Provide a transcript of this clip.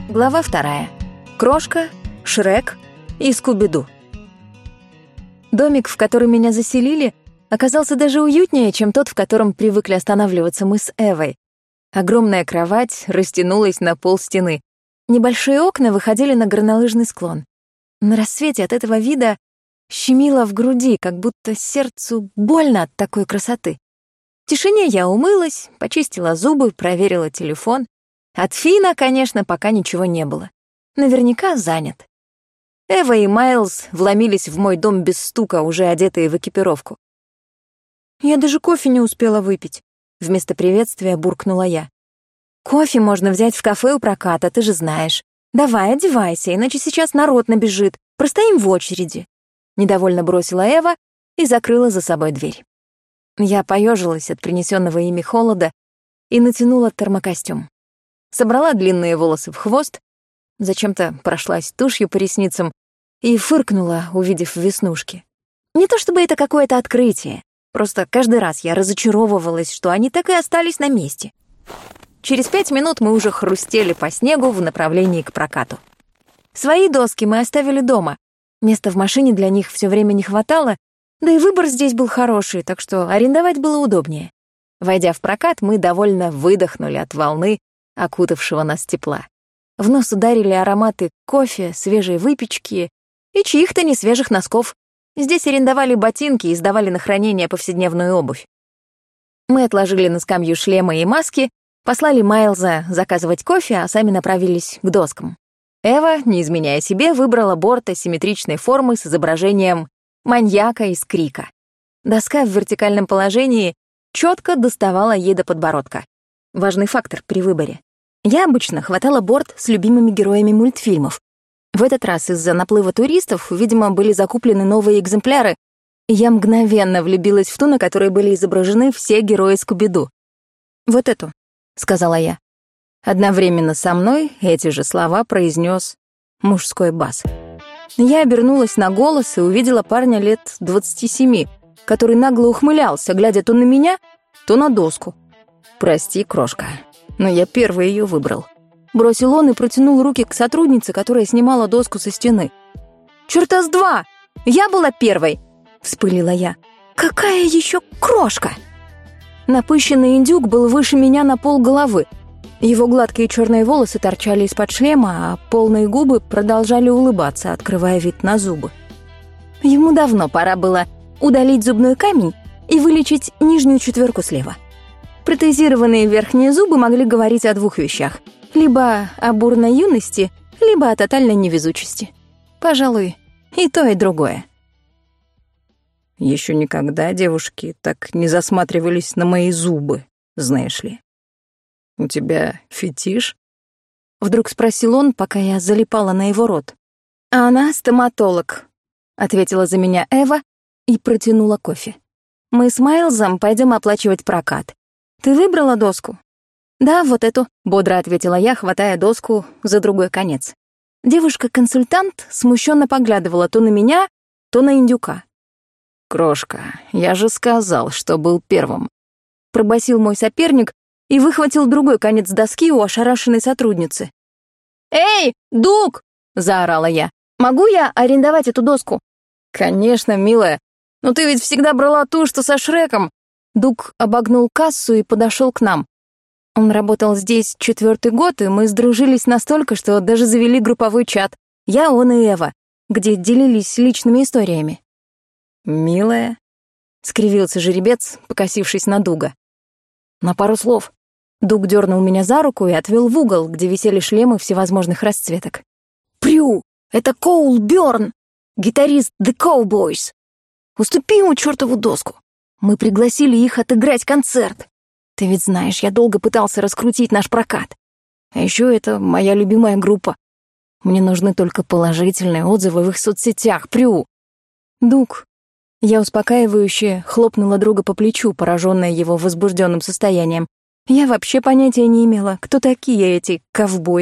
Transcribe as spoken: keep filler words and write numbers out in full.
Глава вторая. Крошка, Шрек и Скуби-Ду. Домик, в который меня заселили, оказался даже уютнее, чем тот, в котором привыкли останавливаться мы с Эвой. Огромная кровать растянулась на полстены. Небольшие окна выходили на горнолыжный склон. На рассвете от этого вида щемило в груди, как будто сердцу больно от такой красоты. В тишине я умылась, почистила зубы, проверила телефон. От Фина, конечно, пока ничего не было. Наверняка занят. Эва и Майлз вломились в мой дом без стука, уже одетые в экипировку. «Я даже кофе не успела выпить», — вместо приветствия буркнула я. «Кофе можно взять в кафе у проката, ты же знаешь. Давай, одевайся, иначе сейчас народ набежит. Простоим в очереди». Недовольно бросила Эва и закрыла за собой дверь. Я поежилась от принесенного ими холода и натянула термокостюм. Собрала длинные волосы в хвост, зачем-то прошлась тушью по ресницам и фыркнула, увидев веснушки. Не то чтобы это какое-то открытие, просто каждый раз я разочаровывалась, что они так и остались на месте. Через пять минут мы уже хрустели по снегу в направлении к прокату. Свои доски мы оставили дома. Места в машине для них все время не хватало, да и выбор здесь был хороший, так что арендовать было удобнее. Войдя в прокат, мы довольно выдохнули от волны, окутавшего нас тепла. В нос ударили ароматы кофе, свежей выпечки и чьих-то несвежих носков. Здесь арендовали ботинки и сдавали на хранение повседневную обувь. Мы отложили на скамью шлемы и маски, послали Майлза заказывать кофе, а сами направились к доскам. Эва, не изменяя себе, выбрала борт асимметричной формы с изображением маньяка из Крика. Доска в вертикальном положении четко доставала ей до подбородка. Важный фактор при выборе. Я обычно хватала борт с любимыми героями мультфильмов. В этот раз из-за наплыва туристов, видимо, были закуплены новые экземпляры, и я мгновенно влюбилась в ту, на которой были изображены все герои Скуби-Ду. «Вот эту», — сказала я. Одновременно со мной эти же слова произнес мужской бас. Я обернулась на голос и увидела парня лет двадцати семи, который нагло ухмылялся, глядя то на меня, то на доску. «Прости, крошка, но я первый ее выбрал», — бросил он и протянул руки к сотруднице, которая снимала доску со стены. «Чёрта с два! Я была первой!» — вспылила я. «Какая еще крошка?» Напыщенный индюк был выше меня на полголовы. Его гладкие черные волосы торчали из-под шлема, а полные губы продолжали улыбаться, открывая вид на зубы. Ему давно пора было удалить зубной камень и вылечить нижнюю четверку слева. Протезированные верхние зубы могли говорить о двух вещах. Либо о бурной юности, либо о тотальной невезучести. Пожалуй, и то, и другое. Еще никогда девушки так не засматривались на мои зубы, знаешь ли. У тебя фетиш? Вдруг спросил он, пока я залипала на его рот. А она стоматолог, ответила за меня Эва и протянула кофе. Мы с Майлзом пойдем оплачивать прокат. Ты выбрала доску? Да, вот эту, бодро ответила я, хватая доску за другой конец. Девушка-консультант смущенно поглядывала то на меня, то на индюка. «Крошка, я же сказал, что был первым», — пробасил мой соперник и выхватил другой конец доски у ошарашенной сотрудницы. «Эй, Дуг!» — заорала я. «Могу я арендовать эту доску?» «Конечно, милая. Но ты ведь всегда брала ту, что со Шреком». Дуг обогнул кассу и подошел к нам. Он работал здесь четвертый год, и мы сдружились настолько, что даже завели групповой чат. Я, он и Эва, где делились личными историями. «Милая?» — скривился жеребец, покосившись на Дуга. «На пару слов». Дуг дернул меня за руку и отвел в угол, где висели шлемы всевозможных расцветок. «Прю! Это Коул Бёрн, гитарист The Cowboys! Уступи ему чертову доску! Мы пригласили их отыграть концерт! Ты ведь знаешь, я долго пытался раскрутить наш прокат. А еще это моя любимая группа. Мне нужны только положительные отзывы в их соцсетях, Прю!» «Дуг!» Я успокаивающе хлопнула друга по плечу, пораженная его возбужденным состоянием. Я вообще понятия не имела, кто такие эти ковбои.